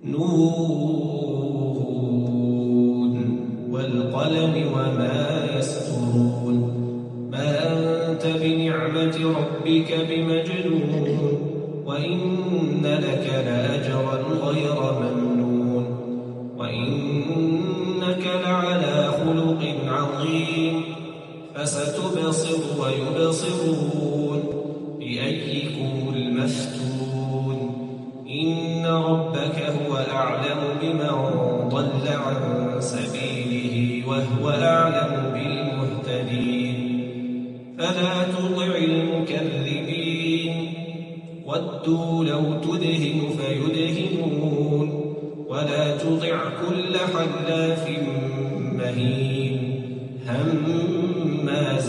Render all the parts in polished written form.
نون والقلم وما يسطرون ما أنت بنعمة ربك بمجنون وإن لك لأجرا غير ممنون وإنك لعلى خلق عظيم فستبصر ويبصرون بأيكم المفتون إن ربك هو أعلم بمن ضل عن سبيله وهو أعلم بالمهتدين فلا تطع المكذبين ودوا لو تدهن فيدهنون ولا تطع كل حلاف مهين هماز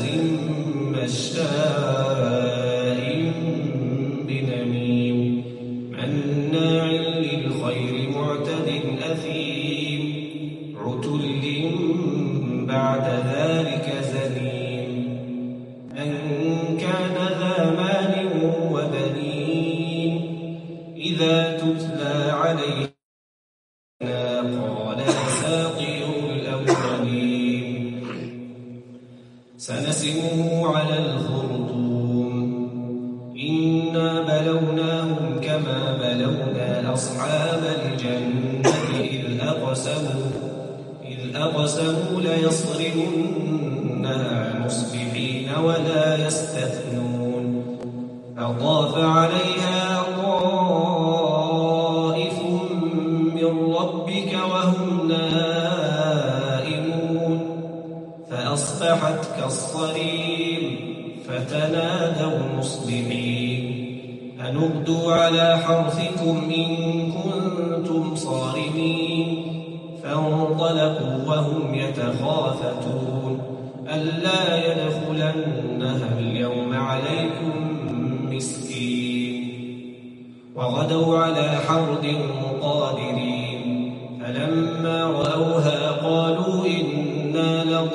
مشاء بنميم مناع للخير معتد أثيم عتل بعد ذلك زنيم أن كان ذا مال وبنين إذا تتلى عليه قال أساطير الأولين سنسمه على الخرطوم إنا بلوناهم كما بلونا أصحاب الجنة إذ أقسموا ليصرمنها مصبحين ولا يستثنون فطاف عليها طائف من ربك وهم نائمون فأصبحت كالصريم فتنادوا مصبحين أن اغدوا على حرثكم إن كنتم صارمين فانطلقوا وهم يتخافتون ألا يدخلنها اليوم عليكم مسكين وغدوا على حرد قادرين فلما رأوها قالوا إنا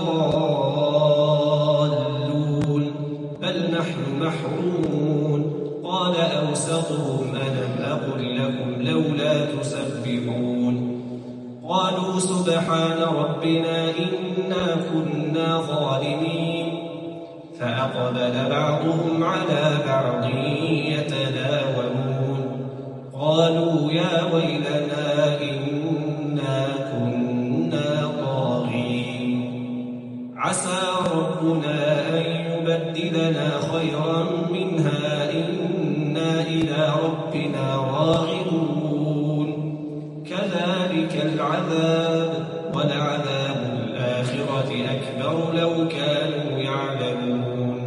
لضالون بل نحن محرومون قال أوسطهم ألم أقل لكم لولا تسبحون قالوا سبحان ربنا إنا كنا ظالمين فأقبل بعضهم على بعض يتلاومون قالوا يا ويلنا إنا كنا طاغين عسى ربنا أن يبدلنا خيرا منها إنا إلى ربنا راغبون كذلك العذاب ولعذاب الآخرة أكبر لو كانوا يعلمون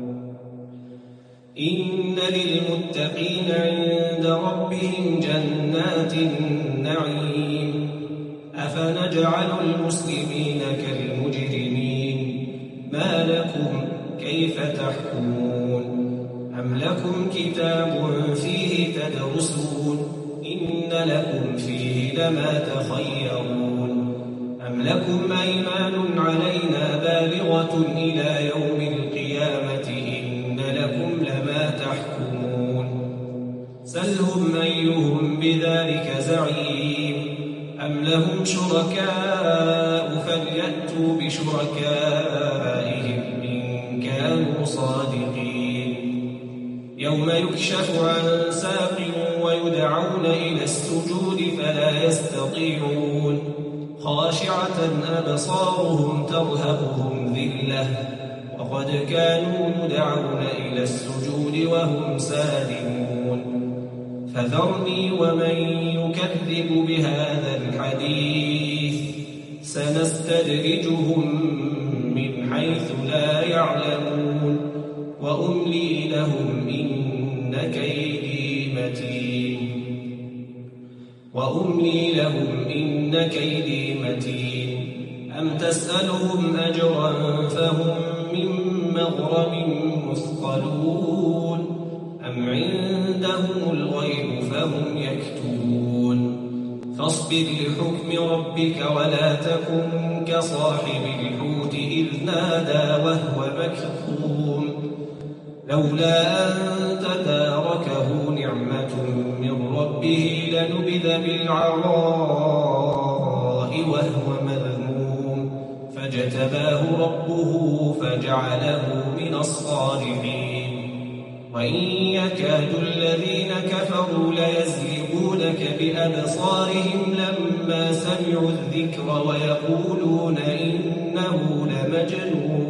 إن للمتقين عند ربهم جنات النعيم أفنجعل المسلمين كالمجرمين ما لكم كيف تحكمون أم لكم كتاب فيه تدرسون إن لكم فيه لما تخيرون أم لكم أيمان علينا بالغة إلى يوم القيامة إن لكم لما تحكمون سلهم أيهم بذلك زعيم أم لهم شركاء فليأتوا بشركائهم إن كانوا صادقين يوم يكشف عن ساق ويدعون إلى السجود فلا يستطيعون خاشعة أبصارهم ترهقهم ذلة وقد كانوا يدعون إلى السجود وهم سالمون فذرني ومن يكذب بهذا الحديث سنستدرجهم من حيث لا يعلمون وأملي لهم إن كيدي متين أم تسألهم أجرا فهم من مغرم مثقلون أم عندهم الغيب فهم يكتبون فاصبر لحكم ربك ولا تكن كصاحب الحوت إذ نادى وهو مكظوم لولا أن تداركه نعمة من ربك ربه لنبذ بالعراء وهو مذموم فاجتباه ربه فجعله من الصالحين وإن يكاد الذين كفروا ليزلقونك بأبصارهم لما سمعوا الذكر ويقولون إنه لمجنون